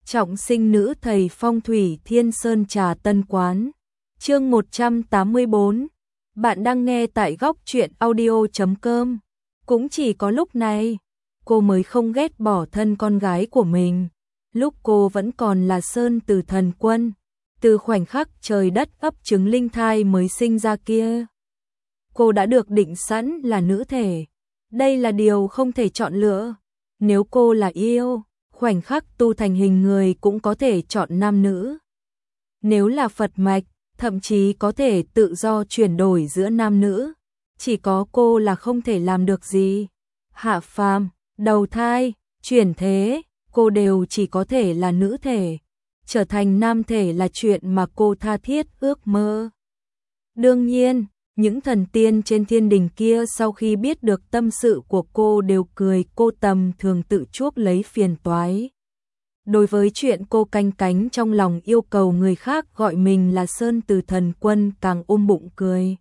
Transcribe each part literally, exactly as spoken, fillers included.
Trọng sinh nữ thầy phong thủy Thiên Sơn Trà Tân Quán. Chương một trăm tám mươi tư. Bạn đang nghe tại góc truyện audio chấm com. Cũng chỉ có lúc này, cô mới không ghét bỏ thân con gái của mình. Lúc cô vẫn còn là Sơn Từ Thần Quân, từ khoảnh khắc trời đất ấp trứng linh thai mới sinh ra kia, cô đã được định sẵn là nữ thể. Đây là điều không thể chọn lựa. Nếu cô là yêu, khoảnh khắc tu thành hình người cũng có thể chọn nam nữ. Nếu là Phật mạch, thậm chí có thể tự do chuyển đổi giữa nam nữ. Chỉ có cô là không thể làm được gì. Hạ phàm, đầu thai, chuyển thế, cô đều chỉ có thể là nữ thể. Trở thành nam thể là chuyện mà cô tha thiết ước mơ. Đương nhiên, những thần tiên trên thiên đình kia sau khi biết được tâm sự của cô đều cười cô tầm thường tự chuốc lấy phiền toái. Đối với chuyện cô canh cánh trong lòng yêu cầu người khác gọi mình là Sơn Từ Thần Quân càng ôm bụng cười.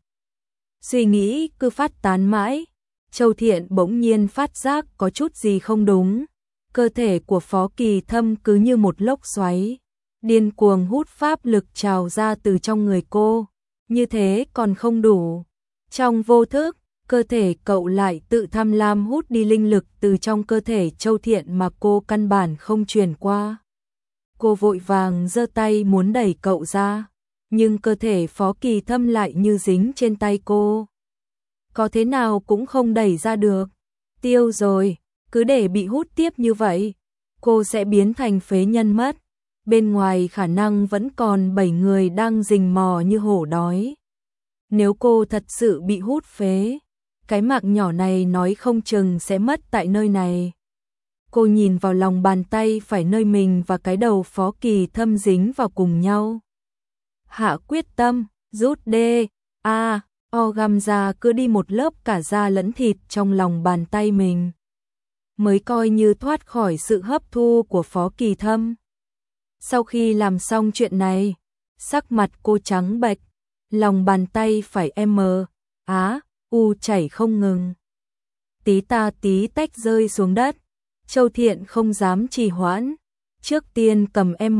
Suy nghĩ cứ phát tán mãi, Châu Thiện bỗng nhiên phát giác có chút gì không đúng. Cơ thể của Phó Kỳ Thâm cứ như một lốc xoáy, điên cuồng hút pháp lực trào ra từ trong người cô. Như thế còn không đủ. Trong vô thức, cơ thể cậu lại tự tham lam hút đi linh lực từ trong cơ thể Châu Thiện mà cô căn bản không truyền qua. Cô vội vàng giơ tay muốn đẩy cậu ra, nhưng cơ thể Phó Kỳ Thâm lại như dính trên tay cô. Có thế nào cũng không đẩy ra được. Tiêu rồi, cứ để bị hút tiếp như vậy, cô sẽ biến thành phế nhân mất. Bên ngoài khả năng vẫn còn bảy người đang rình mò như hổ đói. Nếu cô thật sự bị hút phế, cái mạng nhỏ này nói không chừng sẽ mất tại nơi này. Cô nhìn vào lòng bàn tay phải nơi mình và cái đầu Phó Kỳ Thâm dính vào cùng nhau. Hạ quyết tâm, rút đê, a, o găm ra cứ đi một lớp cả da lẫn thịt trong lòng bàn tay mình. Mới coi như thoát khỏi sự hấp thu của Phó Kỳ Thâm. Sau khi làm xong chuyện này, sắc mặt cô trắng bệch, lòng bàn tay phải em á, u chảy không ngừng. Tí ta tí tách rơi xuống đất, Châu Thiện không dám trì hoãn, trước tiên cầm em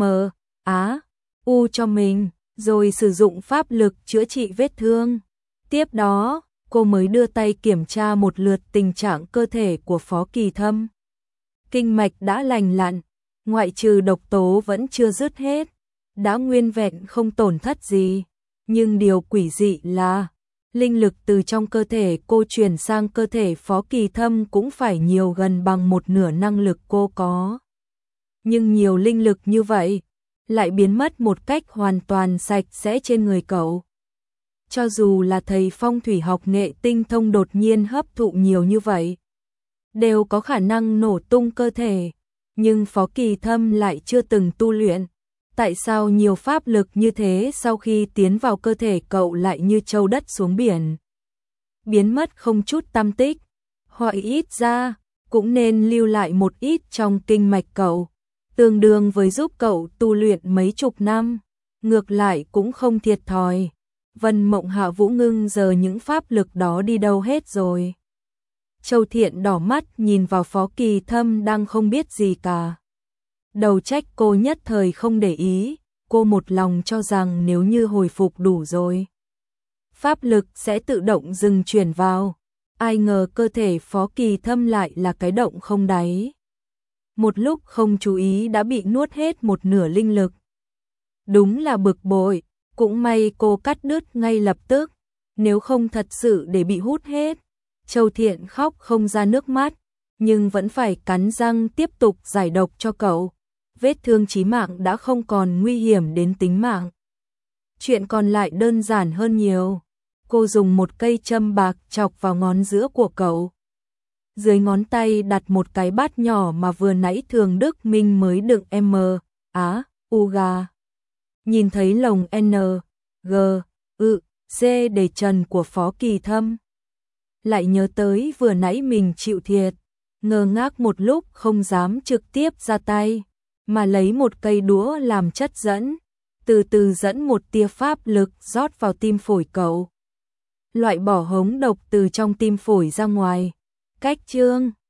á, u cho mình, rồi sử dụng pháp lực chữa trị vết thương. Tiếp đó, cô mới đưa tay kiểm tra một lượt tình trạng cơ thể của Phó Kỳ Thâm. Kinh mạch đã lành lặn, ngoại trừ độc tố vẫn chưa dứt hết, đã nguyên vẹn không tổn thất gì. Nhưng điều quỷ dị là, linh lực từ trong cơ thể cô truyền sang cơ thể Phó Kỳ Thâm cũng phải nhiều gần bằng một nửa năng lực cô có. Nhưng nhiều linh lực như vậy, lại biến mất một cách hoàn toàn sạch sẽ trên người cậu. Cho dù là thầy phong thủy học nghệ tinh thông đột nhiên hấp thụ nhiều như vậy, đều có khả năng nổ tung cơ thể. Nhưng Phó Kỳ Thâm lại chưa từng tu luyện. Tại sao nhiều pháp lực như thế sau khi tiến vào cơ thể cậu lại như trâu đất xuống biển, biến mất không chút tăm tích? Hoặc ít ra, cũng nên lưu lại một ít trong kinh mạch cậu, tương đương với giúp cậu tu luyện mấy chục năm. Ngược lại cũng không thiệt thòi. Vân Mộng Hạ Vũ Ngưng giờ những pháp lực đó đi đâu hết rồi? Châu Thiện đỏ mắt nhìn vào Phó Kỳ Thâm đang không biết gì cả. Đầu trách cô nhất thời không để ý, cô một lòng cho rằng nếu như hồi phục đủ rồi, pháp lực sẽ tự động dừng chuyển vào. Ai ngờ cơ thể Phó Kỳ Thâm lại là cái động không đáy. Một lúc không chú ý đã bị nuốt hết một nửa linh lực. Đúng là bực bội, cũng may cô cắt đứt ngay lập tức, nếu không thật sự để bị hút hết. Châu Thiện khóc không ra nước mắt, nhưng vẫn phải cắn răng tiếp tục giải độc cho cậu. Vết thương chí mạng đã không còn nguy hiểm đến tính mạng. Chuyện còn lại đơn giản hơn nhiều. Cô dùng một cây châm bạc chọc vào ngón giữa của cậu. Dưới ngón tay đặt một cái bát nhỏ mà vừa nãy Thường Đức Minh mới đựng M, á, u gà. Nhìn thấy lồng N, G, ự, C để trần của Phó Kỳ Thâm. Lại nhớ tới vừa nãy mình chịu thiệt, ngơ ngác một lúc không dám trực tiếp ra tay, mà lấy một cây đũa làm chất dẫn, từ từ dẫn một tia pháp lực rót vào tim phổi cậu. Loại bỏ hống độc từ trong tim phổi ra ngoài. Cách chương